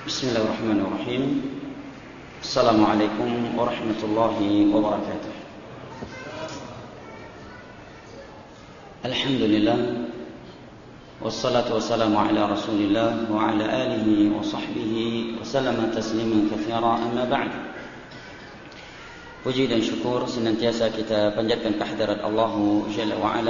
Bismillahirrahmanirrahim. Assalamualaikum warahmatullahi wabarakatuh. Alhamdulillah, wassalatu wassalamu ala rasulillah wa ala alihi wa sahbihi wa sallama tasliman katsira, amma ba'd. Puji dan syukur senantiasa kita panjatkan kehadirat Allah Jalla wa Ala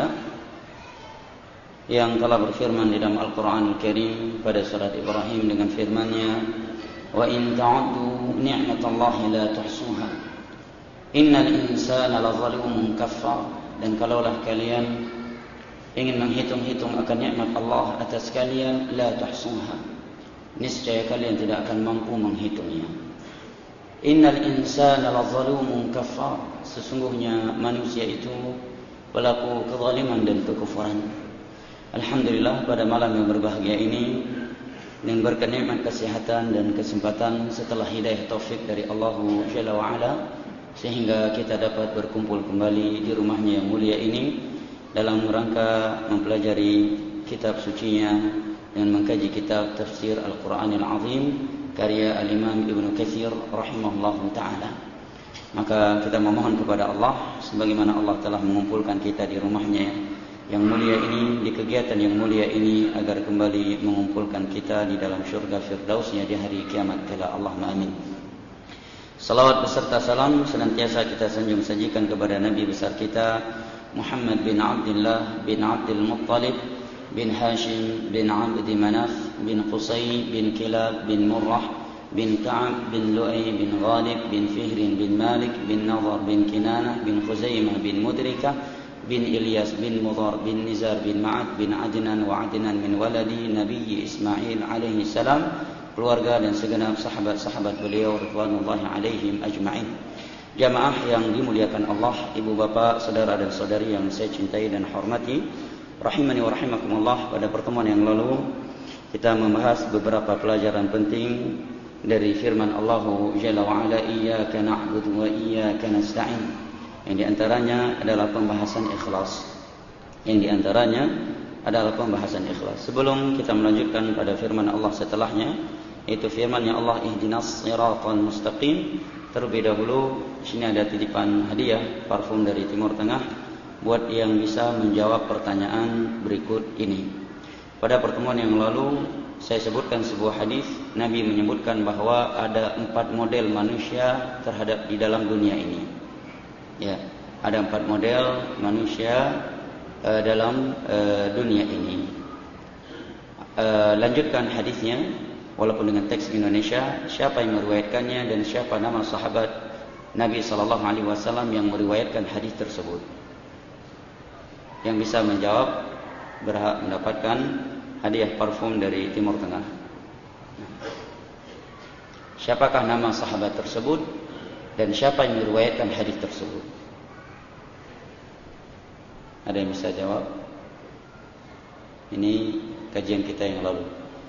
yang telah berfirman di dalam Al-Quranul Karim pada surat Ibrahim dengan firman-Nya, wa in ta'uddu ni'matallahi la tuhsuha innal insana lazalumun kafar. Dan kalaulah kalian ingin menghitung-hitung akan nikmat Allah atas kalian, la tuhsuha, niscaya kalian tidak akan mampu menghitungnya. Innal insana lazalumun kafar, sesungguhnya manusia itu pelaku kezaliman dan kekufuran. Alhamdulillah, pada malam yang berbahagia ini dengan berkat nikmat kesehatan dan kesempatan setelah hidayah taufik dari Allah Jalla wa Ala, sehingga kita dapat berkumpul kembali di rumahnya yang mulia ini dalam rangka mempelajari kitab sucinya dan mengkaji kitab tafsir Al-Quranil Azim karya Al-Imam Ibnu Katsir rahimahullahu ta'ala. Maka kita memohon kepada Allah, sebagaimana Allah telah mengumpulkan kita di rumahnya yang mulia ini, di kegiatan yang mulia ini, agar kembali mengumpulkan kita di dalam syurga firdausnya di hari kiamat kala. Allahumma amin. Salawat beserta salam senantiasa kita sanjung sajikan kepada Nabi besar kita Muhammad bin Abdullah bin Abdul Muttalib bin Hashim bin Abdi Manaf bin Qusay bin Kilab bin Murrah bin Ka'ab bin Lu'ay bin Ghalib bin Fihr bin Malik bin Nadhr bin Kinanah bin Khuzaimah bin Mudrikah bin Ilyas bin Mudhar bin Nizar bin Ma'ad bin Adnan wa Adnan min waladi Nabi Ismail alaihi salam, keluarga dan segenap sahabat-sahabat beliau ridwanullahi alaihim ajma'in. Jamaah yang dimuliakan Allah, ibu bapak, saudara dan saudari yang saya cintai dan hormati, rahimani wa rahimakumullah. Pada pertemuan yang lalu kita membahas beberapa pelajaran penting dari firman Allah Jalla wa Ala, iyyaka na'budu wa iyyaka nasta'in. Yang diantaranya adalah pembahasan ikhlas. Sebelum kita melanjutkan pada firman Allah setelahnya, yaitu firman-Nya Allah, ihdinas siratal mustaqim, terlebih dahulu sini ada titipan hadiah parfum dari Timur Tengah buat yang bisa menjawab pertanyaan berikut ini. Pada pertemuan yang lalu saya sebutkan sebuah hadis. Nabi menyebutkan bahwa ada 4 model manusia terhadap di dalam dunia ini. Ya, ada 4 model manusia dalam dunia ini. Lanjutkan hadisnya walaupun dengan teks Indonesia, siapa yang meriwayatkannya dan siapa nama sahabat Nabi sallallahu alaihi wasallam yang meriwayatkan hadis tersebut. Yang bisa menjawab berhak mendapatkan hadiah parfum dari Timur Tengah. Siapakah nama sahabat tersebut dan siapa yang meriwayatkan hadis tersebut? Ada yang bisa jawab? Ini kajian kita yang lalu.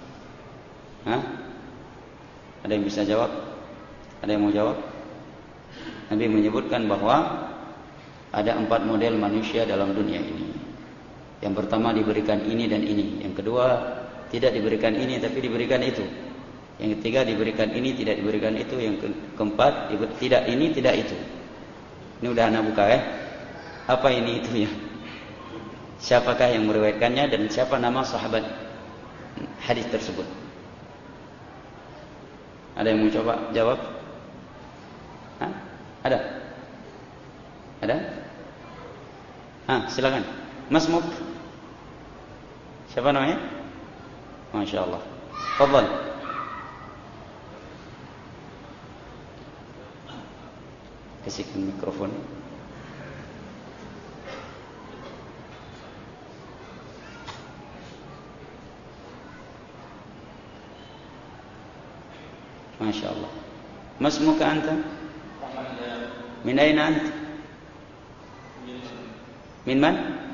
Ada yang bisa jawab? Ada yang mau jawab? Nabi menyebutkan bahwa ada 4 model manusia dalam dunia ini. Yang pertama diberikan ini dan ini. Yang kedua tidak diberikan ini tapi diberikan itu. Yang ketiga diberikan ini, tidak diberikan itu. Yang keempat tidak ini, tidak itu. Ini udah anak buka ya. Apa ini itu ya? Siapakah yang meriwayatkannya dan siapa nama sahabat hadis tersebut? Ada yang mau coba jawab? Ada? Ada? Silakan. Mas Muk. Siapa namanya? Masya Allah. Fadhal. Kasihkan mikrofon. Masya Allah. Mas muka anta? Min aina anta? Min man?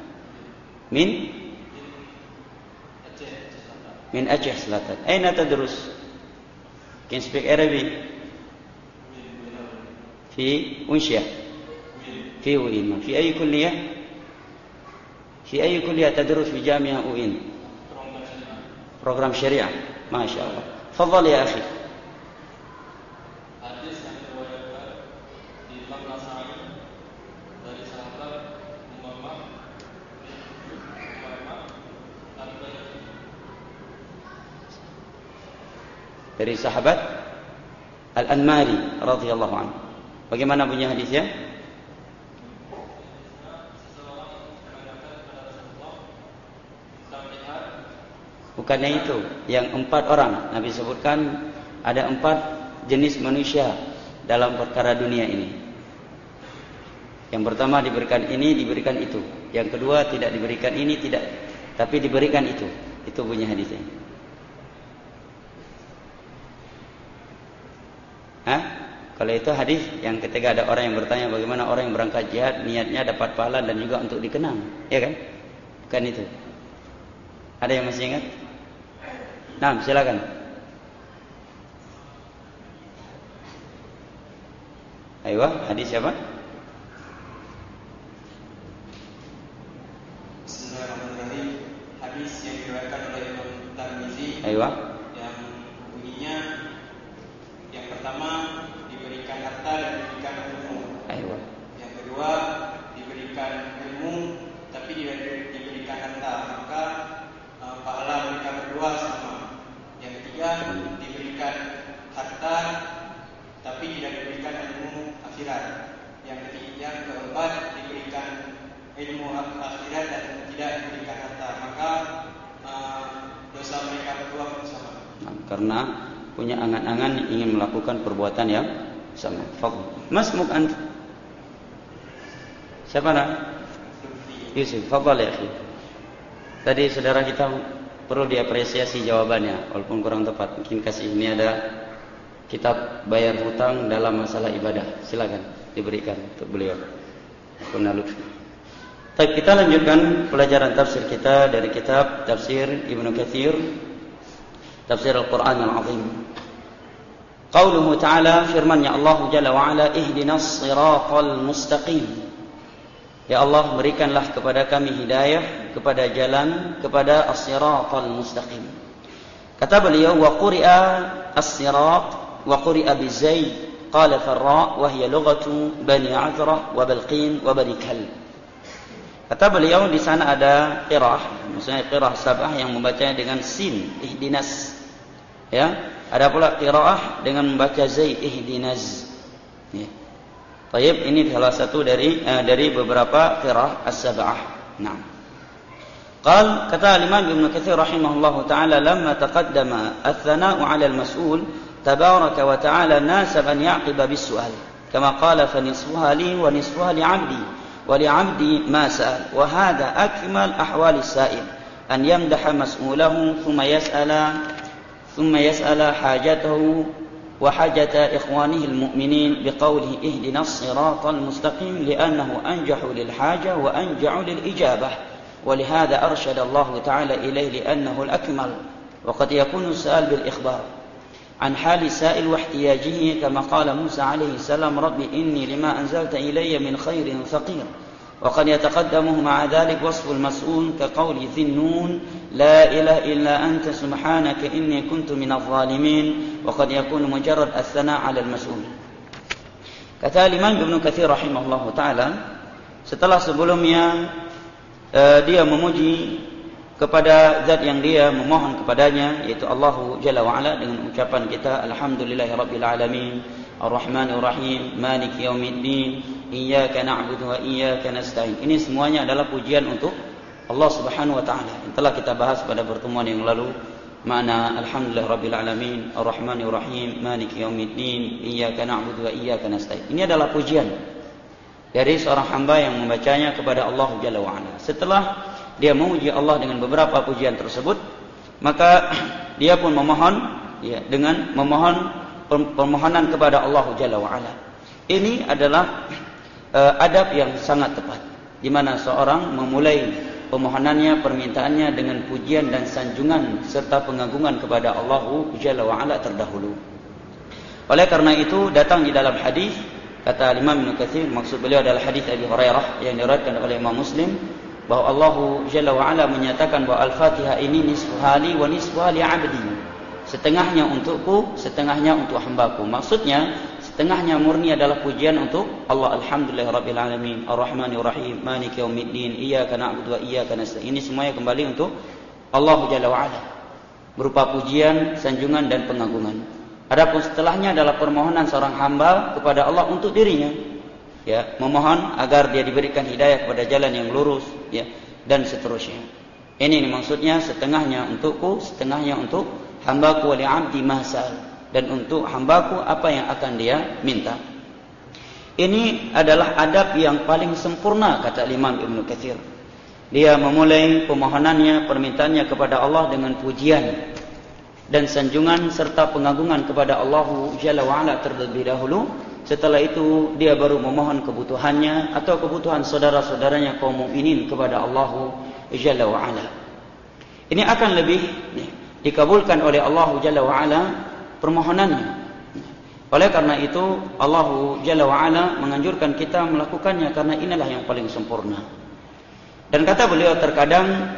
Min Aceh Selatan. Aina tadrus? Can you speak Arabic? في ونشيا في وين في أي كلية تدرس في جامعة وين program syariah. Masya Allah. Fadhal ya akhi. dari sahabat Al-Anmari radhiyallahu anhu. Bagaimana bunyi hadisnya? Bukannya itu, yang 4 orang Nabi sebutkan ada 4 jenis manusia dalam perkara dunia ini. Yang pertama diberikan ini, diberikan itu. Yang kedua tidak diberikan ini, tidak, tapi diberikan itu. Itu bunyi hadisnya. Hah? Kalau itu hadis yang ketika ada orang yang bertanya bagaimana orang yang berangkat jihad niatnya dapat pahala dan juga untuk dikenang, ya kan? Bukan itu. Ada yang masih ingat? Nah, silakan. Ayo, hadis siapa? Bismillahirrahmanirrahim. Hadis yang diriwayatkan oleh Imam Tirmizi. Ayo. Yang bunyinya yang pertama diberikan harta dan diberikan ilmu. Ayo. Yang kedua diberikan ilmu tapi diberikan harta, maka pahala mereka berdua sama. Yang ketiga diberikan harta tapi tidak diberikan ilmu akhirat. Yang keempat diberikan ilmu akhirat dan tidak diberikan harta, maka dosa mereka berdua pun sama. Karena punya angan-angan ingin melakukan perbuatan yang sama. Fadl. Mas Mukant. Siapa nak? Yusuf. Fadl ya akhi. Tadi saudara kita perlu diapresiasi jawabannya, walaupun kurang tepat. Mungkin kasih ini ada kitab bayar hutang dalam masalah ibadah. Silakan diberikan untuk beliau. Kuna lutfi. Baik, kita lanjutkan pelajaran tafsir kita dari kitab Tafsir Ibnu Katsir, Tafsir Al-Quran Al-Azim. Qauluhu ta'ala, firman-Nya Allah Jalla wa Ala, ihdinas siratal mustaqim. Ya Allah, berikanlah kepada kami hidayah kepada jalan, kepada as-siratal mustaqim. Kata beliau, wa quri'a as-sirat wa quri'a bi-zaid, qala farra wa hiya lughatu Bani Azrah wa Balqin wa Bani Kalb. Kata beliau di sana ada qiraah, maksudnya qiraah sabah yang membacanya dengan sin, ihdinas. Ya, ada pula qiraah dengan membaca zaid, ihdinaz. Ya. Baik, ini salah satu dari beberapa qiraah as-sab'ah. Naam. Qal kata Imam Ibnu Katsir rahimahullahu taala, lamma taqaddama ats-tsana'u 'ala al-mas'ul tabaraka wa ta'ala nasab an yaqiba bis-su'al. Kama qala fa nisfuha li wa nisfuha li 'abdi wa li 'abdi ma sa'al. Wa hadha akmal ahwal as-sa'il an yamdaha mas'ulahu thumma yas'ala hajatahu وحاجة إخوانه المؤمنين بقوله اهدنا الصراط المستقيم لأنه أنجح للحاجة وأنجع للإجابة ولهذا أرشد الله تعالى إليه لأنه الأكمل وقد يكون السؤال بالإخبار عن حال السائل واحتياجه كما قال موسى عليه السلام رب إني لما أنزلت إلي من خير فقير وقد يتقدمه مع ذلك وصف المسؤول كقول ذي النون لا إله إلا أنت سبحانك إني كنت من الظالمين وقد يكون مجرد الثناء على المسؤول. Kata Imam Ibnu Katsir rahimahullahu taala, setelah sebelumnya dia memuji kepada zat yang dia memohon kepadanya, yaitu Allah Jalla wa Ala, dengan ucapan kita alhamdulillahirabbil alamin arrahmanir rahim maliki yaumiddin iyyaka na'budu wa iyyaka nasta'in. Ini semuanya adalah pujian untuk Allah Subhanahu wa taala. Yang telah kita bahas pada pertemuan yang lalu, makna alhamdulillahirabbil alamin arrahmanir rahim maliki yaumiddin iyyaka na'budu wa iyyaka nasta'in. Ini adalah pujian dari seorang hamba yang membacanya kepada Allah Jalla wa Ala. Setelah dia memuji Allah dengan beberapa pujian tersebut, maka dia pun memohon, ya, dengan memohon permohonan kepada Allah Jalla wa Ala. Ini adalah adab yang sangat tepat, di mana seorang memulai permohonannya, permintaannya dengan pujian dan sanjungan serta pengagungan kepada Allah Jalla wa Ala terdahulu. Oleh karena itu datang di dalam hadis, kata Imam Ibnu Katsir, maksud beliau adalah hadis Abi Hurairah yang diriwayatkan oleh Imam Muslim, bahwa Allah Jalla wa Ala menyatakan bahwa Al-Fatihah ini nisfuha li wa nisfuha li 'abdi. Setengahnya untukku, setengahnya untuk hambaku. Maksudnya setengahnya murni adalah pujian untuk Allah, alhamdulillahirabbil alamin arrahmanir rahim maliki yaumiddin iyyaka na'budu wa iyyaka nasta'in. Ini semuanya kembali untuk Allah Jalla wa Ala. berupa pujian, sanjungan dan pengagungan. Adapun setelahnya adalah permohonan seorang hamba kepada Allah untuk dirinya, ya, memohon agar dia diberikan hidayah kepada jalan yang lurus, ya, dan seterusnya. Ini maksudnya setengahnya untukku, setengahnya untuk hambaku, wali abdi masal, dan untuk hambaku apa yang akan dia minta. Ini adalah adab yang paling sempurna, kata Imam Ibnu Katsir. Dia memulai pemohonannya, permintaannya kepada Allah dengan pujian dan sanjungan serta pengagungan kepada Allah Jalla wa'ala terlebih dahulu. Setelah itu dia baru memohon kebutuhannya atau kebutuhan saudara-saudaranya kaum mukminin kepada Allah Jalla wa'ala. Ini akan lebih dikabulkan oleh Allah Jalla wa'ala permohonannya. Oleh karena itu Allah Jalla wa'ala menganjurkan kita melakukannya, karena inilah yang paling sempurna. Dan kata beliau, terkadang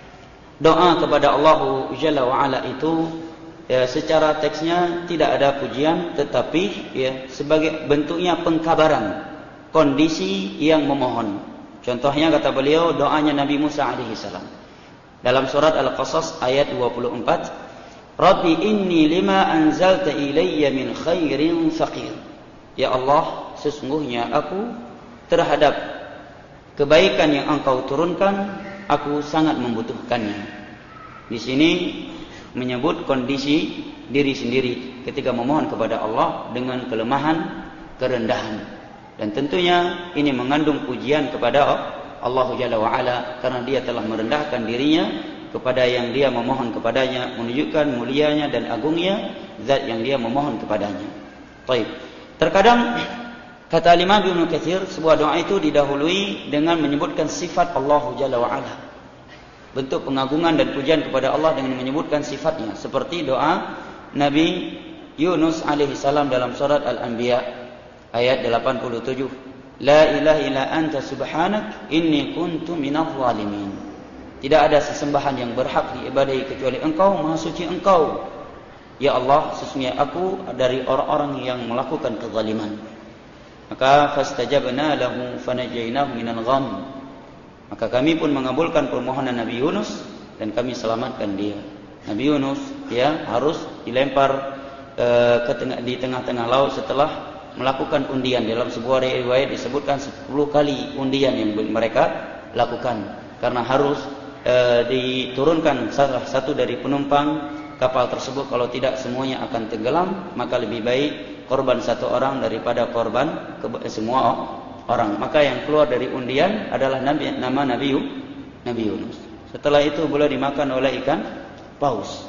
doa kepada Allah Jalla wa'ala itu, ya, secara teksnya tidak ada pujian, tetapi ya, sebagai bentuknya pengkabaran kondisi yang memohon. Contohnya kata beliau doanya Nabi Musa alaihi salam dalam surat Al-Qasas ayat 24, Rabbi inni lima anzalta ilayya min khairin faqir. Ya Allah, sesungguhnya aku terhadap kebaikan yang engkau turunkan, aku sangat membutuhkannya. Di sini menyebut kondisi diri sendiri ketika memohon kepada Allah dengan kelemahan, kerendahan. Dan tentunya ini mengandung pujian kepada Allah Jalla wa'ala, karena dia telah merendahkan dirinya kepada yang dia memohon kepadanya, menunjukkan mulianya dan agungnya zat yang dia memohon kepadanya. Baik. Terkadang kata Imam Ibnu Katsir, sebuah doa itu didahului dengan menyebutkan sifat Allah Jalla wa'ala, bentuk pengagungan dan pujian kepada Allah dengan menyebutkan sifatnya, seperti doa Nabi Yunus alaihi salam dalam surat Al-Anbiya ayat 87, La ilaha illa anta subhanak inni kuntu minadh dhalimin. Tidak ada sesembahan yang berhak diibadahi kecuali Engkau, Maha Suci Engkau. Ya Allah, sesungguhnya aku dari orang-orang yang melakukan kezaliman. Maka fastajabna lahu fanajainahu minal gham. Maka kami pun mengabulkan permohonan Nabi Yunus dan kami selamatkan dia. Nabi Yunus dia harus dilempar di tengah-tengah laut setelah melakukan undian. Dalam sebuah riwayat disebutkan 10 kali undian yang mereka lakukan, karena harus diturunkan salah satu dari penumpang kapal tersebut, kalau tidak semuanya akan tenggelam. Maka lebih baik korban satu orang daripada korban semua orang. Maka yang keluar dari undian adalah nama Nabi Yunus. Setelah itu beliau dimakan oleh ikan paus.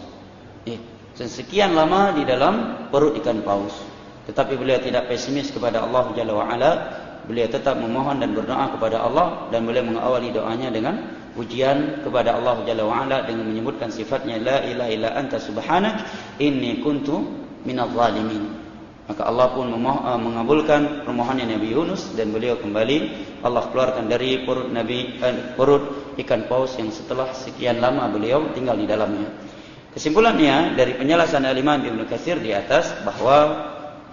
Sekian lama di dalam perut ikan paus, tetapi beliau tidak pesimis kepada Allah Jalla wa'ala. Beliau tetap memohon dan berdoa kepada Allah, dan beliau mengawali doanya dengan pujian kepada Allah Jalla wa'ala dengan menyebutkan sifatnya La ilaha illa anta subhanak inni kuntu minadh dhalimin. Maka Allah pun mengabulkan permohonan Nabi Yunus, dan beliau kembali Allah keluarkan dari perut ikan paus yang setelah sekian lama beliau tinggal di dalamnya. Kesimpulannya dari penjelasan Imam Ibnu Katsir di atas, bahwa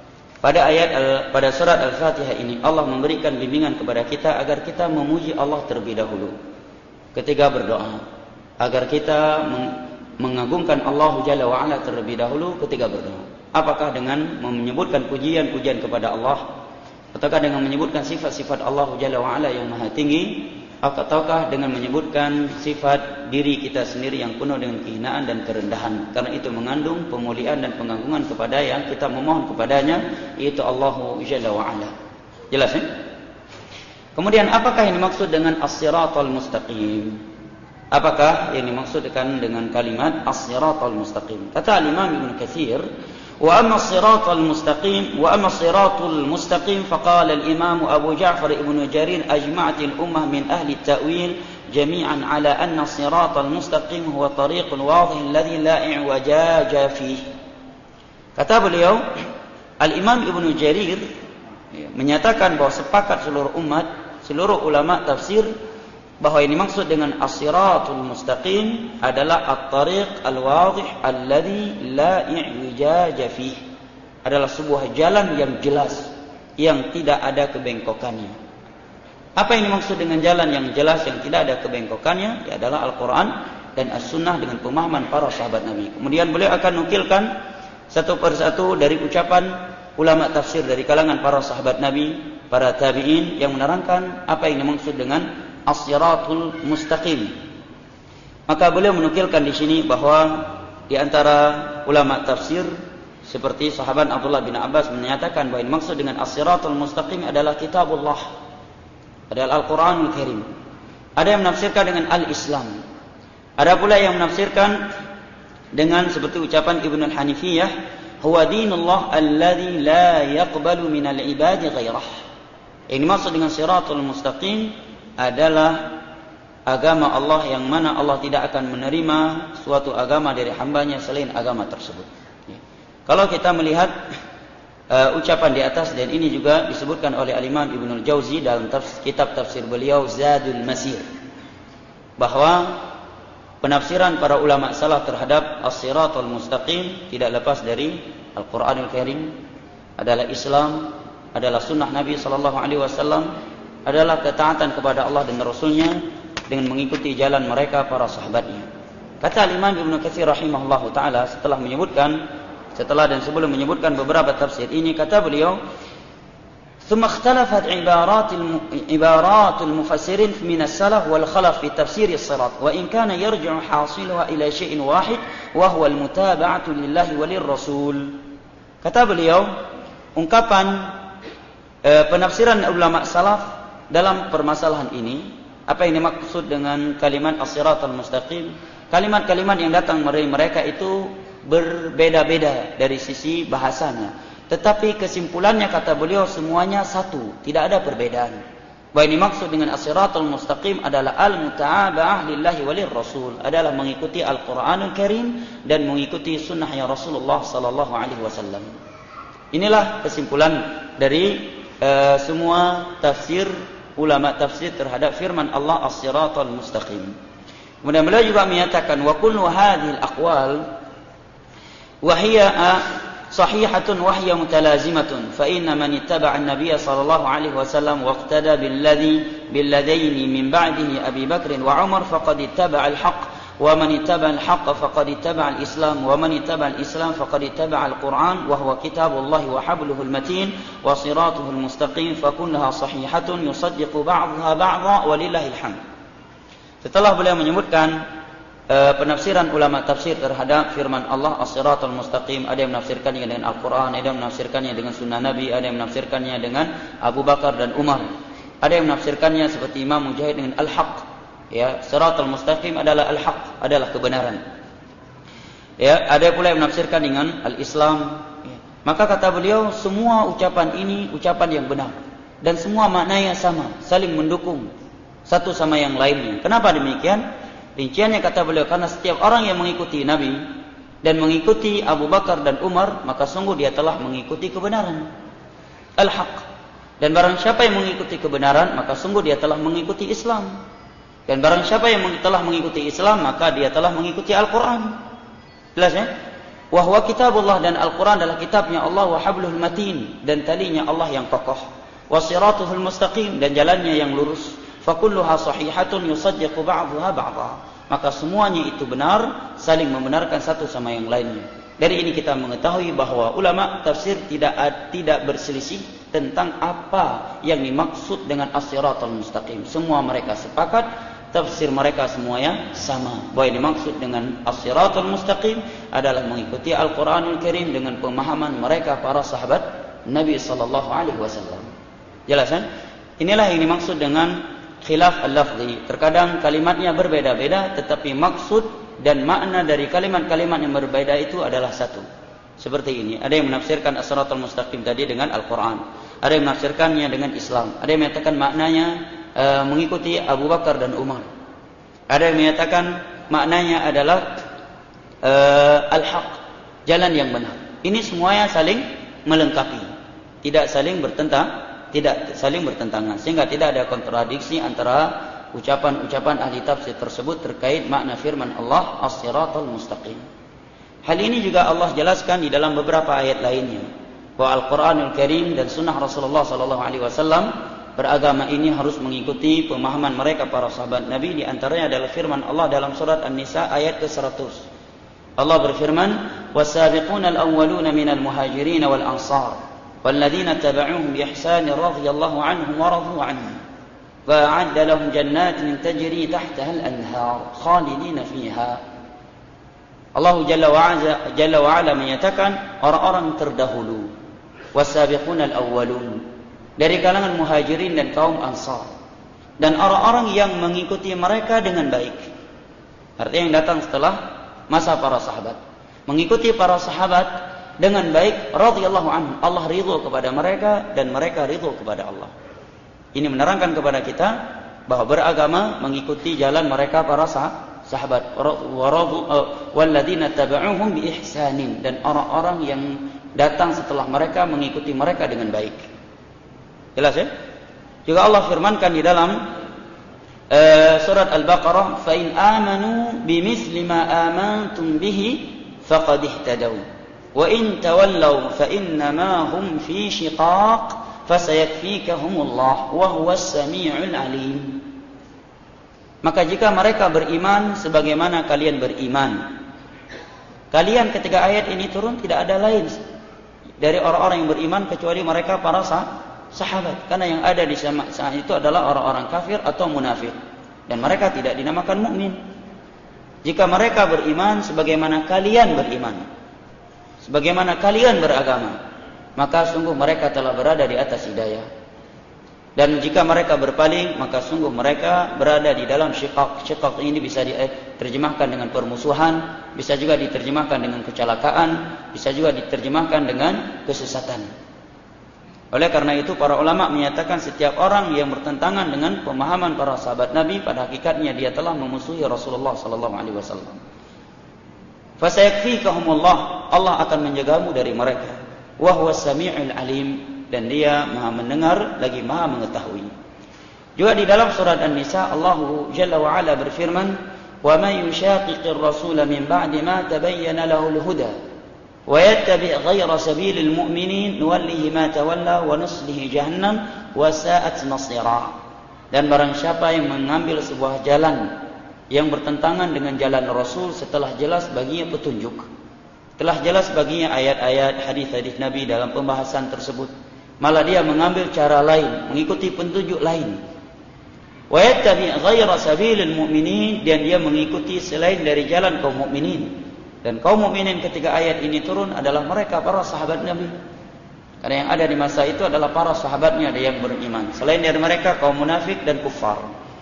pada surat Al-Fatihah ini Allah memberikan bimbingan kepada kita agar kita memuji Allah terlebih dahulu ketika berdoa, agar kita mengagungkan Allah Jalla wa'ala terlebih dahulu ketika berdoa. Apakah dengan menyebutkan pujian-pujian kepada Allah, ataukah dengan menyebutkan sifat-sifat Allah Jalla wa'ala yang maha tinggi, ataukah dengan menyebutkan sifat diri kita sendiri yang penuh dengan kehinaan dan kerendahan, karena itu mengandung pemuliaan dan pengagungan kepada yang kita memohon kepadanya, yaitu Allah Jalla wa'ala. Jelas ya? Kemudian apakah yang dimaksud dengan as-siratal mustaqim? Apakah yang dimaksudkan dengan kalimat as-siratal mustaqim? Kata Imam Ibnu Katsir, wa amma as-siratal mustaqim wa amma as-siratul mustaqim faqala al-imam Abu Ja'far Ibnu Jarir ajma'at al-ummah min ahli at-ta'wil jami'an ala anna as-siratal mustaqim huwa tariqul wadih alladhi la i'wajaja fihi. Kata beliau, Al-Imam Ibnu Jarir menyatakan bahwa sepakat seluruh umat, seluruh ulama tafsir, bahwa ini maksud dengan as-siratul mustaqim adalah at-tariq al-wadih alladhi la i'wajaja fihi, adalah sebuah jalan yang jelas yang tidak ada kebengkokannya. Apa yang dimaksud dengan jalan yang jelas yang tidak ada kebengkokannya? Ya adalah Al-Quran dan as-sunnah dengan pemahaman para sahabat Nabi. Kemudian beliau akan nukilkan satu persatu dari ucapan ulama tafsir dari kalangan para sahabat Nabi, para tabi'in yang menerangkan apa yang dimaksud dengan as-siratul mustaqim. Maka beliau menukilkan di sini bahwa di antara ulama tafsir seperti sahabat Abdullah bin Abbas menyatakan bahwa yang dimaksud dengan as-siratul mustaqim adalah kitabullah, adalah Al-Quranul Karim. Ada yang menafsirkan dengan al-Islam. Ada pula yang menafsirkan dengan seperti ucapan Ibnu al-Hanifiyah, huwa dinullah alladhi la yaqbalu minal ibadi ghairah. Yang dimaksud dengan siratul mustaqim adalah agama Allah yang mana Allah tidak akan menerima suatu agama dari hambanya selain agama tersebut. Kalau kita melihat ucapan di atas, dan ini juga disebutkan oleh Al-Imam Ibnul Jauzi dalam kitab tafsir beliau Zadul Masir, bahwa penafsiran para ulama salaf terhadap as-siratul mustaqim tidak lepas dari Al-Quranul Karim, adalah Islam, adalah sunnah Nabi SAW, adalah ketaatan kepada Allah dan Rasulnya dengan mengikuti jalan mereka para sahabatnya. Kata Imam Ibnu Katsir rahimahullahu taala setelah dan sebelum menyebutkan beberapa tafsir ini, kata beliau, ثم اختلفت عبارات المفسرين من السلف والخلف في تفسير الصراط وإن كان يرجع حاصلها إلى شيء واحد وهو المتابعة لله وللرسول. Kata beliau, ungkapan penafsiran ulama salaf dalam permasalahan ini, apa yang dimaksud dengan kalimat as-siratal mustaqim, kalimat-kalimat yang datang dari mereka itu berbeda-beda dari sisi bahasanya. Tetapi kesimpulannya, kata beliau, semuanya satu, tidak ada perbedaan. Bahwa ini maksud dengan as-siratul mustaqim adalah al-muta'aba'ah lillahi walir rasul, adalah mengikuti Al-Quranul Karim dan mengikuti sunnahnya Rasulullah sallallahu alaihi wasallam. Inilah kesimpulan dari semua tafsir ulama tafsir terhadap firman Allah as-siratul mustaqim. Kemudian beliau juga menyatakan wa kullu hadhil aqwal wa hiya sahihatun wa hiya mutalazimatun fa inna man ittaba'a an-nabiy sallallahu alaihi wasallam wa iqtada billadaini min ba'dihi Abi Bakr wa Umar faqad ittaba'a al-haqq wa man ittaba'a al-haqq faqad ittaba'a al-islam wa man ittaba'a al-islam faqad ittaba'a al-Qur'an wa huwa kitabullahi wa habluhul matin wa siratuhul mustaqim fa kullaha sahihatun yusaddiqu ba'daha ba'dha walillahil hamd. Setelah beliau menyebutkan penafsiran ulama tafsir terhadap firman Allah as-siratul mustaqim, ada yang menafsirkannya dengan Al-Quran, ada yang menafsirkannya dengan sunnah Nabi, ada yang menafsirkannya dengan Abu Bakar dan Umar, ada yang menafsirkannya seperti Imam Mujahid dengan al-haq. Ya, siratul mustaqim adalah al-haq, adalah kebenaran. Ya, ada pula yang menafsirkan dengan al-Islam. Ya. Maka kata beliau, semua ucapan ini ucapan yang benar dan semua maknanya sama, saling mendukung satu sama yang lainnya. Kenapa demikian? Rinciannya, kata beliau, karena setiap orang yang mengikuti Nabi dan mengikuti Abu Bakar dan Umar, maka sungguh dia telah mengikuti kebenaran, al-haq. Dan barang siapa yang mengikuti kebenaran, maka sungguh dia telah mengikuti Islam. Dan barang siapa yang telah mengikuti Islam, maka dia telah mengikuti Al-Quran. Jelas ya? Wa huwa kitabullah, dan Al-Quran adalah kitabnya Allah, wa habluhul matin, dan talinya Allah yang kokoh, wa siratuhul mustaqim, dan jalannya yang lurus. Fakulluha sahihatun yusaddiqu ba'daha ba'dha. Maka semuanya itu benar, saling membenarkan satu sama yang lainnya. Dari ini kita mengetahui bahwa ulama tafsir tidak berselisih tentang apa yang dimaksud dengan as-siratal mustaqim. Semua mereka sepakat, tafsir mereka semuanya sama. Bahwa yang dimaksud dengan as-siratal mustaqim adalah mengikuti Al-Quranul Karim dengan pemahaman mereka para sahabat Nabi sallallahu alaihi wasallam. Jelas kan? Inilah yang dimaksud dengan khilaf al-lafzi. Terkadang kalimatnya berbeda-beda, tetapi maksud dan makna dari kalimat-kalimat yang berbeda itu adalah satu. Seperti ini, ada yang menafsirkan as-siratal mustaqim tadi dengan Al-Quran, ada yang menafsirkannya dengan Islam, ada yang menyatakan maknanya mengikuti Abu Bakar dan Umar, ada yang menyatakan maknanya adalah al-haq, jalan yang benar. Ini semuanya saling melengkapi, tidak saling bertentangan, sehingga tidak ada kontradiksi antara ucapan-ucapan ahli tafsir tersebut terkait makna firman Allah as-siratal mustaqim. Hal ini juga Allah jelaskan di dalam beberapa ayat lainnya, bahwa Al-Quranul Karim dan sunnah Rasulullah sallallahu alaihi wasallam beragama ini harus mengikuti pemahaman mereka para sahabat Nabi. Di antaranya adalah firman Allah dalam surat An-Nisa ayat ke-100. Allah berfirman, "Was-sabiquna al-awwaluna minal muhajirin wal ansar walladzina tabauhum bi ihsan radhiyallahu anhum wa radu anhu wa a'adda lahum jannatin tajri tahtaha al-anhar khalidina fiha." Allah Jalla wa Ala menyatakan orang-orang terdahulu, was-sabiquna al-awwalun, dari kalangan muhajirin dan kaum ansar, dan orang-orang yang mengikuti mereka dengan baik. Artinya yang datang setelah masa para sahabat, mengikuti para sahabat dengan baik, radhiyallahu anhum, Allah ridho kepada mereka dan mereka ridho kepada Allah. Ini menerangkan kepada kita bahwa beragama mengikuti jalan mereka para sahabat, walladzina tabauhum bi ihsanin, dan orang-orang yang datang setelah mereka mengikuti mereka dengan baik. Jelas ya? Juga Allah firmankan di dalam surat Al-Baqarah, "Fa in amanu bimithli ma amantum bihi faqad ihtadaw wa in tawallaw fa innama hum fi shiqaq fasayakfikahumullah wa huwas samiul alim." Maka jika mereka beriman sebagaimana kalian beriman, kalian ketika ayat ini turun tidak ada lain dari orang-orang yang beriman kecuali mereka para sahabat, karena yang ada di saat itu adalah orang-orang kafir atau munafik, dan mereka tidak dinamakan mukmin. Jika mereka beriman sebagaimana kalian beriman, sebagaimana kalian beragama, maka sungguh mereka telah berada di atas hidayah. Dan jika mereka berpaling, maka sungguh mereka berada di dalam syiqaq. Syiqaq ini bisa diterjemahkan dengan permusuhan, bisa juga diterjemahkan dengan kecelakaan, bisa juga diterjemahkan dengan kesesatan. Oleh karena itu para ulama menyatakan setiap orang yang bertentangan dengan pemahaman para sahabat Nabi, pada hakikatnya dia telah memusuhi Rasulullah sallallahu alaihi wasallam. Fasayakfikahumullah, Allah akan menjagamu dari mereka. Wa huwas samiul alim, dan dia Maha mendengar lagi Maha mengetahui. Juga di dalam surat An-Nisa Allah Jalla wa Ala berfirman, "Wa may yushaqiqir rasula min ba'di ma tabayyana lahul huda وَيَتَّبِعْ غَيْرَ سَبِيلِ الْمُؤْمِنِينَ نُوَلِّهِ مَا تَوَلَّى وَنُصْلِهِ جَهَنَّمَ وَسَاءَتْ مَصِيرًا." Dan barang siapa yang mengambil sebuah jalan yang bertentangan dengan jalan Rasul setelah jelas baginya petunjuk, telah jelas baginya ayat-ayat, hadis-hadis Nabi dalam pembahasan tersebut, malah dia mengambil cara lain, mengikuti petunjuk lain. وَيَتَّبِعْ غَيْرَ سَبِيلِ الْمُؤْمِنِينَ, dan dia mengikuti selain dari jalan kaum mukminin. Dan kaum mukminin ketika ayat ini turun adalah mereka para sahabat Nabi. Karena yang ada di masa itu adalah para sahabatnya ada yang beriman. Selain dari mereka kaum munafik dan kufar.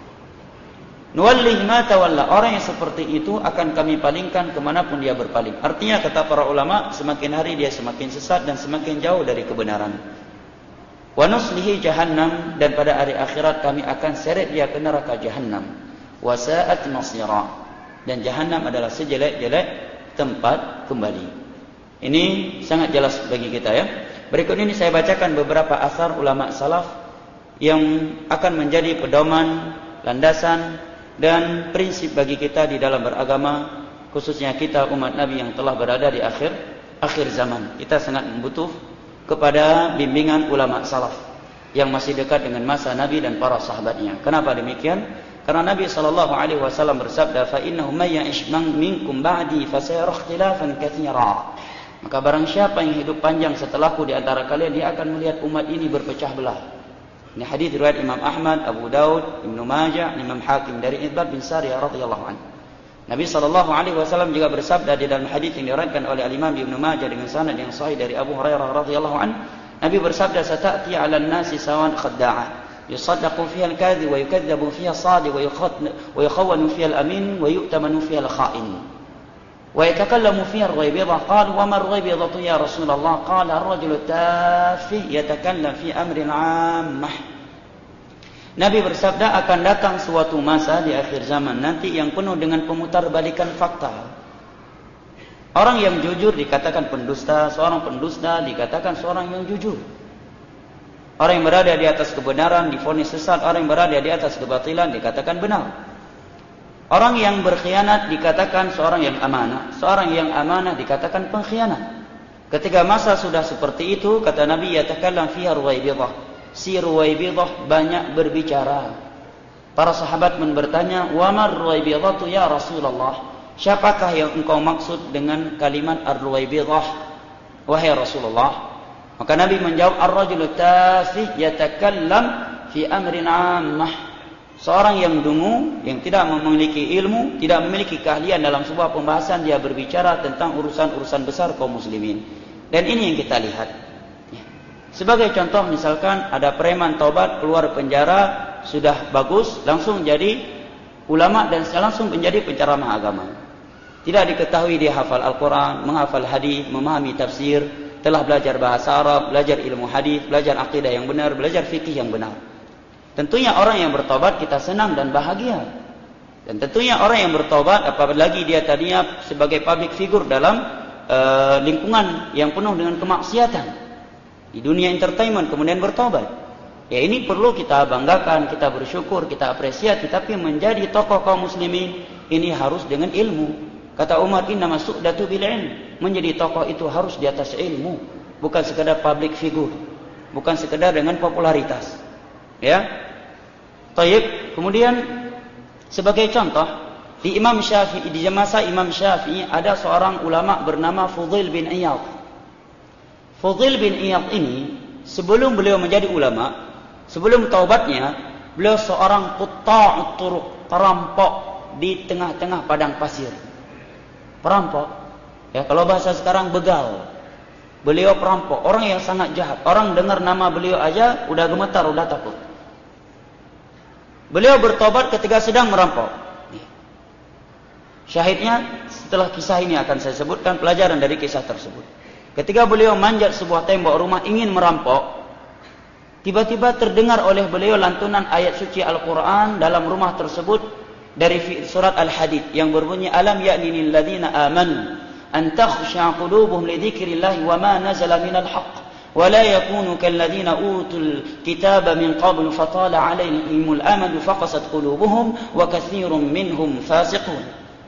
Nuwallihi ma tawalla, orang yang seperti itu akan kami palingkan kemanapun dia berpaling. Artinya kata para ulama, semakin hari dia semakin sesat dan semakin jauh dari kebenaran. Wa nuslihi jahannam, dan pada hari akhirat kami akan seret dia ke neraka jahannam. Wa sa'at masira, dan jahannam adalah sejelek-jelek tempat kembali. Ini sangat jelas bagi kita ya. Berikut ini saya bacakan beberapa asar ulama salaf yang akan menjadi pedoman, landasan dan prinsip bagi kita di dalam beragama, khususnya kita umat Nabi yang telah berada di akhir zaman. Kita sangat membutuh kepada bimbingan ulama salaf yang masih dekat dengan masa Nabi dan para sahabatnya. Kenapa demikian? Karena Nabi sallallahu alaihi wasallam bersabda, "Fa innahu may ya'ish minkum ba'di fasayara ikhtilafan katsira." Maka barang siapa yang hidup panjang setelahku di antara kalian, dia akan melihat umat ini berpecah belah. Ini hadis riwayat Imam Ahmad, Abu Daud, Ibnu Majah, Imam Hakim dari Irbad bin Sariyah radhiyallahu anhu. Nabi sallallahu alaihi wasallam juga bersabda di dalam hadis yang diriwayatkan oleh Al-Imam Ibnu Majah dengan sanad yang sahih dari Abu Hurairah radhiyallahu anhu, Nabi bersabda, "Sata'ti 'alan nasi sawan khadda'ah. يصدق فيها الكاذب ويكذب فيها الصادق ويخون فيها الأمين ويؤتمن فيها الخائن ويتكلم فيها الغيبضة." قال: "وما الغيبضة يا رسول الله؟" قال: "الرجل التافه يتكلم في أمر عامة." Nabi bersabda, akan datang suatu masa di akhir zaman nanti yang penuh dengan pemutarbalikan fakta. Orang yang jujur dikatakan pendusta, seorang pendusta dikatakan seorang yang jujur. Orang yang berada di atas kebenaran divonis sesat, orang yang berada di atas kebatilan dikatakan benar. Orang yang berkhianat dikatakan seorang yang amanah, seorang yang amanah dikatakan pengkhianat. Ketika masa sudah seperti itu, kata Nabi, yatakallam fiha ruwaibidhah, si Ruwaibidah banyak berbicara. Para sahabat pun bertanya, "Wa mar Ruwaibidhatu ya Rasulullah?" Siapakah yang engkau maksud dengan kalimat ar-Ruwaibidah, wahai Rasulullah? Maka Nabi menjawab, "Ar-rajulu tafih yatakallam fi amrin 'ammah." Seorang yang dungu, yang tidak memiliki ilmu, tidak memiliki keahlian dalam sebuah pembahasan, dia berbicara tentang urusan-urusan besar kaum muslimin. Dan ini yang kita lihat. Sebagai contoh, misalkan ada preman taubat keluar penjara, sudah bagus, langsung jadi ulama dan langsung menjadi penceramah agama. Tidak diketahui dia hafal Al-Quran, menghafal hadis, memahami tafsir, telah belajar bahasa Arab, belajar ilmu hadis, belajar akidah yang benar, belajar fikih yang benar. Tentunya orang yang bertobat kita senang dan bahagia. Dan tentunya orang yang bertobat, apalagi dia tadinya sebagai public figure dalam lingkungan yang penuh dengan kemaksiatan di dunia entertainment, kemudian bertobat. Ya, ini perlu kita banggakan, kita bersyukur, kita apresiasi. Tapi menjadi tokoh kaum muslimin ini harus dengan ilmu. Kata Umar, "Innama su'datu bil ilm." Menjadi tokoh itu harus di atas ilmu, bukan sekedar public figure, bukan sekedar dengan popularitas. Ya. Taib. Kemudian sebagai contoh, di Imam Syafi'i, di masa Imam Syafi'i ada seorang ulama bernama Fudail bin Iyad. Fudail bin Iyad ini sebelum beliau menjadi ulama, sebelum taubatnya, beliau seorang qutta'ut turuq, perampok di tengah-tengah padang pasir. Perampok. Ya, kalau bahasa sekarang begal. Beliau perampok, orang yang sangat jahat. Orang dengar nama beliau aja udah gemetar, udah takut. Beliau bertobat ketika sedang merampok. Syahidnya setelah kisah ini akan saya sebutkan pelajaran dari kisah tersebut. Ketika beliau manjat sebuah tembok rumah ingin merampok, tiba-tiba terdengar oleh beliau lantunan ayat suci Al-Quran dalam rumah tersebut dari surat Al-Hadid yang berbunyi, "Alam ya'ni lil ladzina amanu an takhsha qulubuhum li dzikrillahi wa ma nazala minal haqq wa la yakunu kal ladzina utul kitaba min qablu fatala 'alaihimul amadu faqasat qulubuhum wa katsirun minhum fasiqun."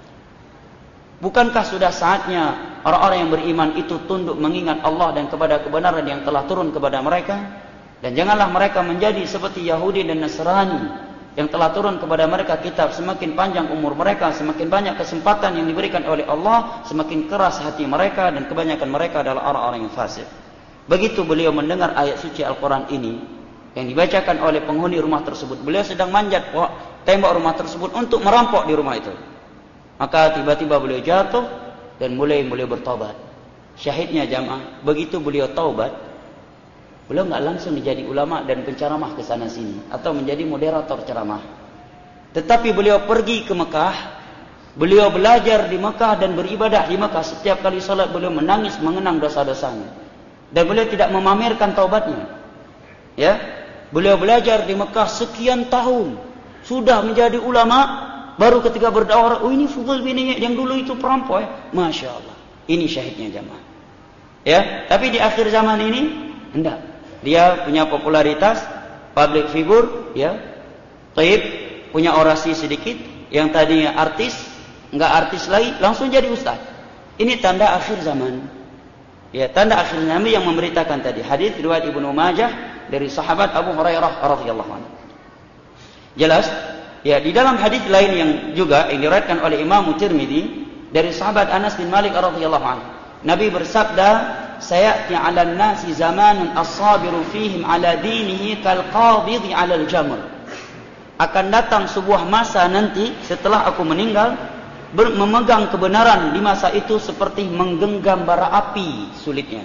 Bukankah sudah saatnya orang-orang yang beriman itu tunduk mengingat Allah dan kepada kebenaran yang telah turun kepada mereka? Dan janganlah mereka menjadi seperti Yahudi dan Nasrani yang telah turun kepada mereka kitab. Semakin panjang umur mereka, semakin banyak kesempatan yang diberikan oleh Allah, semakin keras hati mereka dan kebanyakan mereka adalah orang-orang yang fasik. Begitu beliau mendengar ayat suci Al-Quran ini yang dibacakan oleh penghuni rumah tersebut, beliau sedang manjat tembok rumah tersebut untuk merampok di rumah itu. Maka tiba-tiba beliau jatuh dan mulai bertobat. Syahidnya jamaah, begitu beliau taubat, beliau nggak langsung menjadi ulama dan penceramah ke sana sini atau menjadi moderator ceramah. Tetapi beliau pergi ke Mekah, beliau belajar di Mekah dan beribadah di Mekah. Setiap kali salat beliau menangis mengenang dosa-dosanya. Dan beliau tidak memamerkan taubatnya. Ya, beliau belajar di Mekah sekian tahun, sudah menjadi ulama. Baru ketika berdakwah, "Oh, ini Fudail bin Iyad yang dulu itu perampok ya." Masya Allah. Ini syahidnya jamaah. Ya, tapi di akhir zaman ini enggak. Dia punya popularitas, public figure, ya. Taib, punya orasi sedikit, yang tadinya artis, enggak artis lagi, langsung jadi ustaz. Ini tanda akhir zaman. Ya, tanda akhir zaman yang memberitakan tadi. Hadis riwayat Ibnu Majah dari sahabat Abu Hurairah radhiyallahu anhu. Jelas? Ya, di dalam hadis lain yang juga yang diriwayatkan oleh Imam Tirmidzi dari sahabat Anas bin Malik radhiyallahu anhu, Nabi bersabda, "Sayati 'alan nasi zamanun as-sabiru fihim 'ala dinihi kal qabidhi 'alal jamr." Akan datang sebuah masa nanti setelah aku meninggal, memegang kebenaran di masa itu seperti menggenggam bara api sulitnya.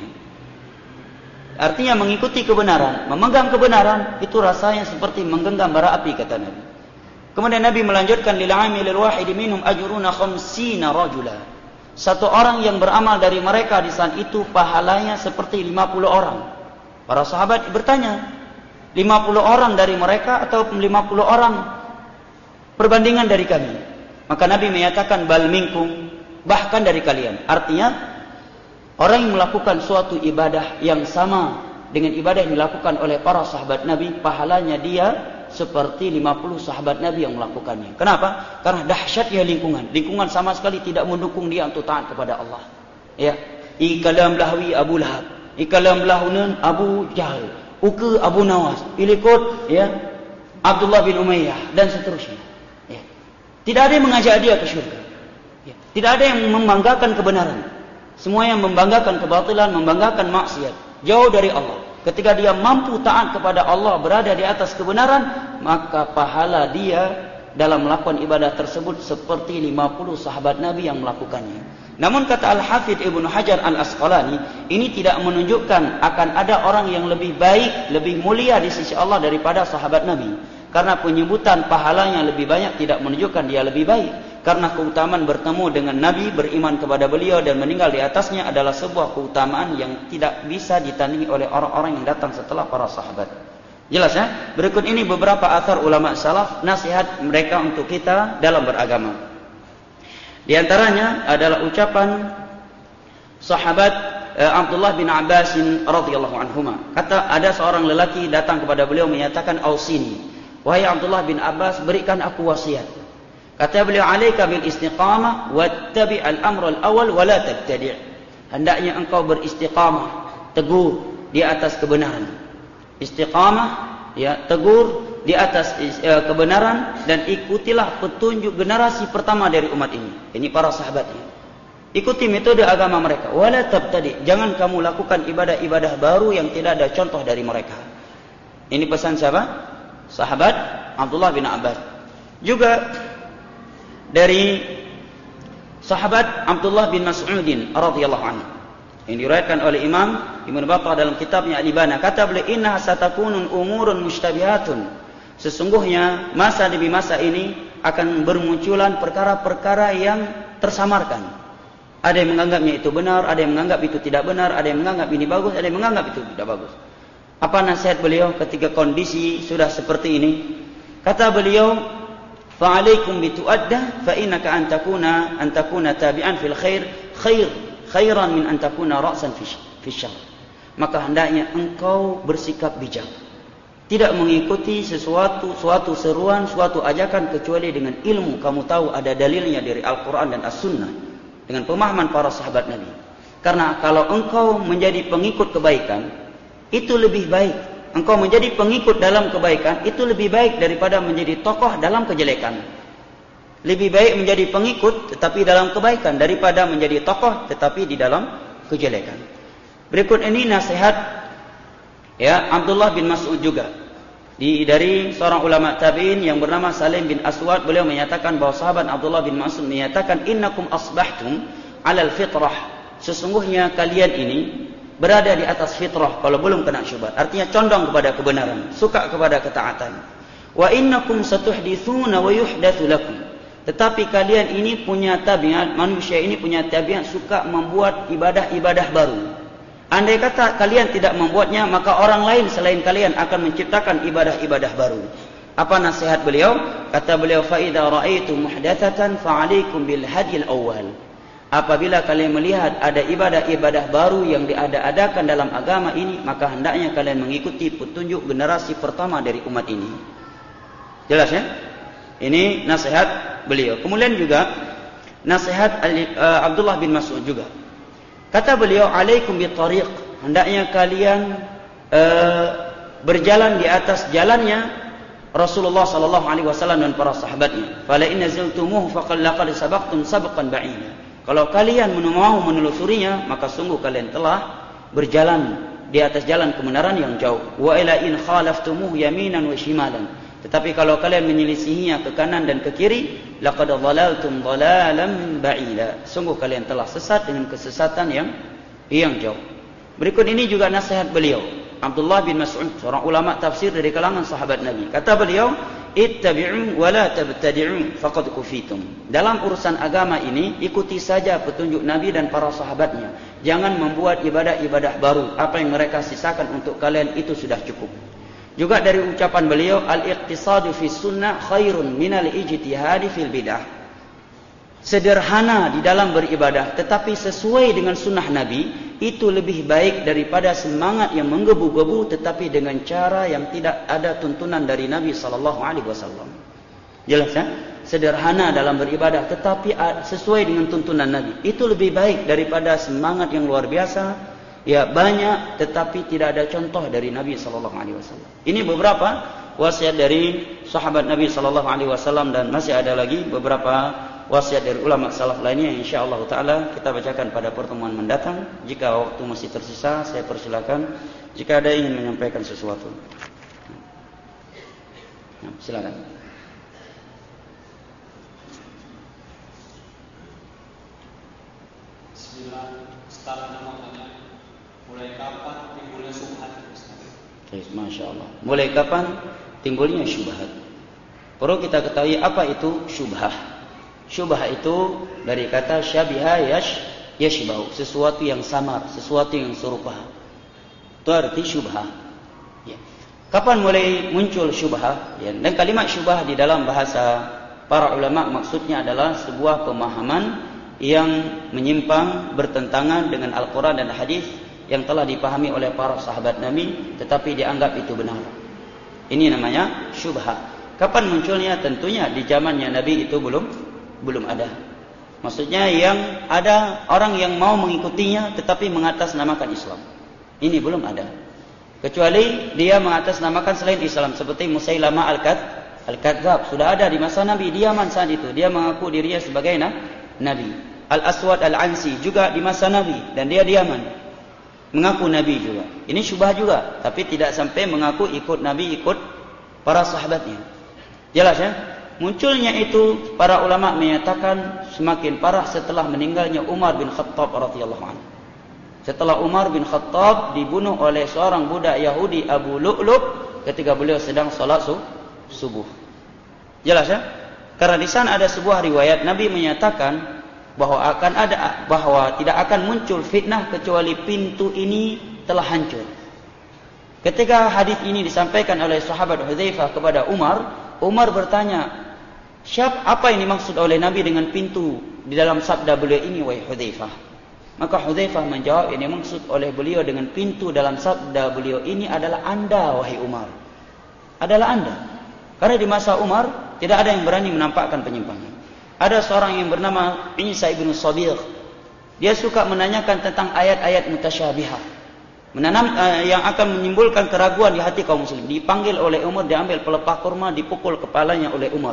Artinya mengikuti kebenaran, memegang kebenaran itu rasanya seperti menggenggam bara api, kata Nabi. Kemudian Nabi melanjutkan, "Lil 'amilil wahid minhum ajruna 50 rajula." Satu orang yang beramal dari mereka di saat itu pahalanya seperti 50 orang. Para sahabat bertanya, 50 orang dari mereka atau 50 orang perbandingan dari kami? Maka Nabi menyatakan, "Bal minkum," bahkan dari kalian. Artinya orang yang melakukan suatu ibadah yang sama dengan ibadah yang dilakukan oleh para sahabat Nabi, pahalanya dia seperti 50 sahabat Nabi yang melakukannya. Kenapa? Karena dahsyatnya lingkungan. Lingkungan sama sekali tidak mendukung dia untuk taat kepada Allah. Ya, ikalam lahwi Abu Lahab, ikalam lahunun Abu Jahal, Uke Abu Nawas, ikut ya Abdullah bin Umayyah dan seterusnya. Ya. Tidak ada yang mengajak dia ke syurga. Ya. Tidak ada yang membanggakan kebenaran. Semua yang membanggakan kebatilan, membanggakan maksiat, jauh dari Allah. Ketika dia mampu taat kepada Allah, berada di atas kebenaran, maka pahala dia dalam melakukan ibadah tersebut seperti 50 sahabat Nabi yang melakukannya. Namun kata Al-Hafidh Ibnu Hajar Al-Asqalani, ini tidak menunjukkan akan ada orang yang lebih baik, lebih mulia di sisi Allah daripada sahabat Nabi. Karena penyebutan pahalanya lebih banyak tidak menunjukkan dia lebih baik. Karena keutamaan bertemu dengan Nabi, beriman kepada beliau dan meninggal di atasnya adalah sebuah keutamaan yang tidak bisa ditandingi oleh orang-orang yang datang setelah para sahabat. Jelas ya? Berikut ini beberapa athar ulama salaf, nasihat mereka untuk kita dalam beragama. Di antaranya adalah ucapan sahabat Abdullah bin Abbas radhiyallahu anhuma. Kata ada seorang lelaki datang kepada beliau menyatakan, "Ausini, wahai Abdullah bin Abbas, berikan aku wasiat." Kata beliau, "Alaika bil istiqamah wattabi' al-amr al-awwal wa la tabtadi'." Hendaknya engkau beristiqamah, teguh di atas kebenaran. Istiqamah, ya, teguh di atas kebenaran dan ikutilah petunjuk generasi pertama dari umat ini. Ini para sahabatnya. Ikuti metode agama mereka. Wala tabtadi'. Jangan kamu lakukan ibadah-ibadah baru yang tidak ada contoh dari mereka. Ini pesan siapa? Sahabat Abdullah bin Abbas. Juga dari sahabat Abdullah bin Mas'udin radhiyallahu anhu, yang diriwayatkan oleh Imam Ibnu Battah dalam kitabnya Al-Ibana. Kata beliau, "Inna satakunun umurun mushtabihatun." Sesungguhnya masa demi masa ini akan bermunculan perkara-perkara yang tersamarkan. Ada yang menganggapnya itu benar, ada yang menganggap itu tidak benar, ada yang menganggap ini bagus, ada yang menganggap itu tidak bagus. Apa nasihat beliau ketika kondisi sudah seperti ini? Kata beliau, "Fa'alaikum bitu'addah fa innaka an takuna tabi'an fil khairan min an takuna ra'san fi syarr." Maka hendaknya engkau bersikap bijak. Tidak mengikuti suatu seruan, suatu ajakan kecuali dengan ilmu. Kamu tahu ada dalilnya dari Al-Quran dan As-Sunnah. Dengan pemahaman para sahabat Nabi. Karena kalau engkau menjadi pengikut kebaikan, itu lebih baik. Engkau menjadi pengikut dalam kebaikan, itu lebih baik daripada menjadi tokoh dalam kejelekan. Lebih baik menjadi pengikut tetapi dalam kebaikan daripada menjadi tokoh tetapi di dalam kejelekan. Berikut ini nasihat ya Abdullah bin Mas'ud juga. Dari seorang ulama tabi'in yang bernama Salim bin Aswad, beliau menyatakan bahwa sahabat Abdullah bin Mas'ud menyatakan, "Innakum asbahtum 'alal fitrah." Sesungguhnya kalian ini berada di atas fitrah kalau belum kena syubhat. Artinya condong kepada kebenaran, suka kepada ketaatan. "Wa innakum satuhditsuna wa yuhdatsu lakum." Tetapi kalian ini punya tabiat, manusia ini punya tabiat suka membuat ibadah-ibadah baru. Andai kata kalian tidak membuatnya, maka orang lain selain kalian akan menciptakan ibadah-ibadah baru. Apa nasihat beliau? Kata beliau, "Fa idza ra'aitum muhdatsatan fa'alaikum bil hadil awwal." Apabila kalian melihat ada ibadah-ibadah baru yang diada-adakan dalam agama ini, maka hendaknya kalian mengikuti petunjuk generasi pertama dari umat ini. Jelas ya? Ini nasihat beliau. Kemudian juga nasihat Abdullah bin Mas'ud juga. Kata beliau, "Alaikum bitariq." Hendaknya kalian berjalan di atas jalannya Rasulullah sallallahu alaihi wasallam dan para sahabatnya. "Fala in nazaltumuhu faqad laqad sabaqtum sabqan ba'ida." Kalau kalian mau menelusurinya, maka sungguh kalian telah berjalan di atas jalan kebenaran yang jauh. "Wa ila in khalaftumuhu yaminan wa shimalan." Tetapi kalau kalian menyelisihinya ke kanan dan ke kiri, laqad dhalaltum dhalalan ba'ida. Sungguh kalian telah sesat dengan kesesatan yang jauh. Berikut ini juga nasihat beliau, Abdullah bin Mas'ud, seorang ulama tafsir dari kalangan sahabat Nabi. Kata beliau, "Ittabi'u wa la tabtadi'u faqad kufitum." Dalam urusan agama ini, ikuti saja petunjuk Nabi dan para sahabatnya. Jangan membuat ibadah-ibadah baru. Apa yang mereka sisakan untuk kalian itu sudah cukup. Juga dari ucapan beliau, "Al-iqtisadu fi sunnah khairun minal ijtihadi fil bidah." Sederhana di dalam beribadah tetapi sesuai dengan sunnah Nabi itu lebih baik daripada semangat yang menggebu-gebu tetapi dengan cara yang tidak ada tuntunan dari Nabi sallallahu alaihi wasallam. Jelas ya? Sederhana dalam beribadah tetapi sesuai dengan tuntunan Nabi itu lebih baik daripada semangat yang luar biasa Ya banyak, tetapi tidak ada contoh dari Nabi sallallahu alaihi wasallam. Ini beberapa wasiat dari sahabat Nabi sallallahu alaihi wasallam, dan masih ada lagi beberapa wasiat dari ulama salaf lainnya yang insyaallah taala kita bacakan pada pertemuan mendatang. Jika waktu masih tersisa, saya persilakan jika ada ingin menyampaikan sesuatu. Nah, silakan. Bismillah, Ustaz mau tanya, mulai kapan timbulnya syubhat? Masya Allah. Mulai kapan timbulnya syubhat? Perlu kita ketahui apa itu syubhah. Syubhah itu dari kata syabiha yashbau, sesuatu yang samar, sesuatu yang serupa. Itu arti syubhah. Ya. Kapan mulai muncul syubhah? Ya. Dan kalimat syubhah di dalam bahasa para ulama maksudnya adalah sebuah pemahaman yang menyimpang, bertentangan dengan Al-Quran dan hadis yang telah dipahami oleh para sahabat Nabi, tetapi dianggap itu benar. Ini namanya syubhah. Kapan munculnya? Tentunya di zamannya Nabi itu belum ada. Maksudnya yang ada orang yang mau mengikutinya tetapi mengatasnamakan Islam. Ini belum ada. Kecuali dia mengatasnamakan selain Islam, seperti Musailamah Al-Kadzdzab. Sudah ada di masa Nabi di Yaman saat itu. Dia mengaku dirinya sebagai Nabi. Al-Aswad Al-Ansi juga di masa Nabi, dan dia di Yaman, mengaku Nabi juga. Ini syubhah juga, tapi tidak sampai mengaku ikut Nabi, ikut para sahabatnya. Jelas ya? Munculnya itu para ulama menyatakan semakin parah setelah meninggalnya Umar bin Khattab radhiyallahu anhu. Setelah Umar bin Khattab dibunuh oleh seorang budak Yahudi, Abu Lu'lu', ketika beliau sedang salat subuh. Jelas ya? Karena di sana ada sebuah riwayat Nabi menyatakan bahwa tidak akan muncul fitnah kecuali pintu ini telah hancur. Ketika hadis ini disampaikan oleh sahabat Hudzaifah kepada Umar, Umar bertanya, apa ini maksud oleh Nabi dengan pintu di dalam sabda beliau ini, wahai Hudzaifah? Maka Hudzaifah menjawab, ini maksud oleh beliau dengan pintu dalam sabda beliau ini adalah Anda, wahai Umar. Adalah Anda. Karena di masa Umar tidak ada yang berani menampakkan penyimpangan. Ada seorang yang bernama Isa ibn Sabir. Dia suka menanyakan tentang ayat-ayat mutasyabihah, yang akan menimbulkan keraguan di hati kaum muslim. Dipanggil oleh Umar, diambil pelepah kurma, dipukul kepalanya oleh Umar.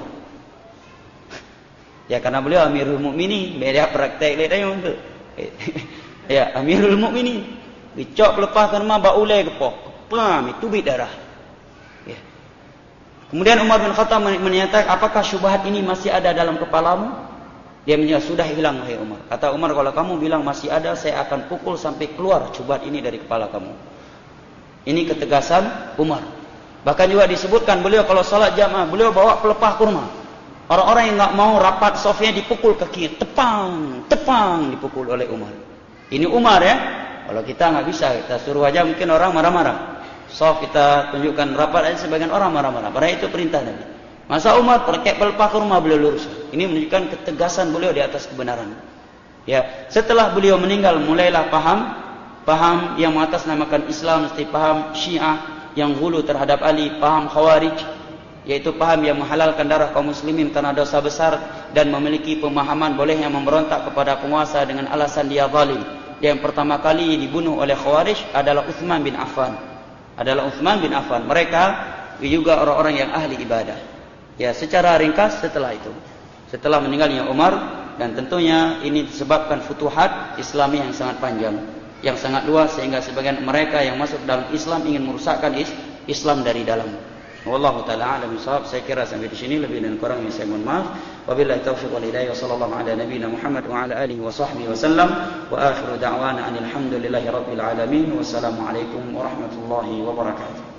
Ya, karena beliau Amirul Mukminin, beda praktek dia itu. Ya, Amirul Mukminin. Dicok pelepah kurma baulai kepok. Pam, itu darah. Ya. Kemudian Umar bin Khattab menyatakan, apakah syubhat ini masih ada dalam kepalamu? Dia menyatakan, sudah hilang wahai Umar. Kata Umar, kalau kamu bilang masih ada, saya akan pukul sampai keluar syubhat ini dari kepala kamu. Ini ketegasan Umar. Bahkan juga disebutkan beliau kalau salat jamaah, beliau bawa pelepah kurma. Orang-orang yang enggak mau rapat safnya dipukul kaki, tepang dipukul oleh Umar. Ini Umar ya. Kalau kita enggak bisa, kita suruh aja mungkin orang marah-marah. Saf kita tunjukkan rapat aja, sebagian orang marah-marah. Padahal itu perintah Nabi. Masa Umar pakai pelepah kurma beliau lurus. Ini menunjukkan ketegasan beliau di atas kebenaran. Ya, setelah beliau meninggal mulailah paham yang mengatasnamakan Islam, mesti paham Syiah yang ghulu terhadap Ali, paham Khawarij, yaitu paham yang menghalalkan darah kaum muslimin karena dosa besar dan memiliki pemahaman bolehnya memberontak kepada penguasa dengan alasan dia zalim. Yang pertama kali dibunuh oleh Khawarij adalah Utsman bin Affan. Mereka juga orang-orang yang ahli ibadah. Ya, secara ringkas setelah itu, setelah meninggalnya Umar, dan tentunya ini disebabkan futuhat Islami yang sangat panjang, yang sangat luas, sehingga sebagian mereka yang masuk dalam Islam ingin merusakkan Islam dari dalam. Wallahu taala alam bisawab. Saya kira sampai di sini, lebih dan kurangnya saya mohon maaf. Wabillahi taufiq wal hidayah. Sallallahu ala nabiyina Muhammad wa ala alihi wa sahbihi wasallam. Wa akhiru da'wana alhamdulillahi rabbil alamin. Wassalamu alaikum warahmatullahi wabarakatuh.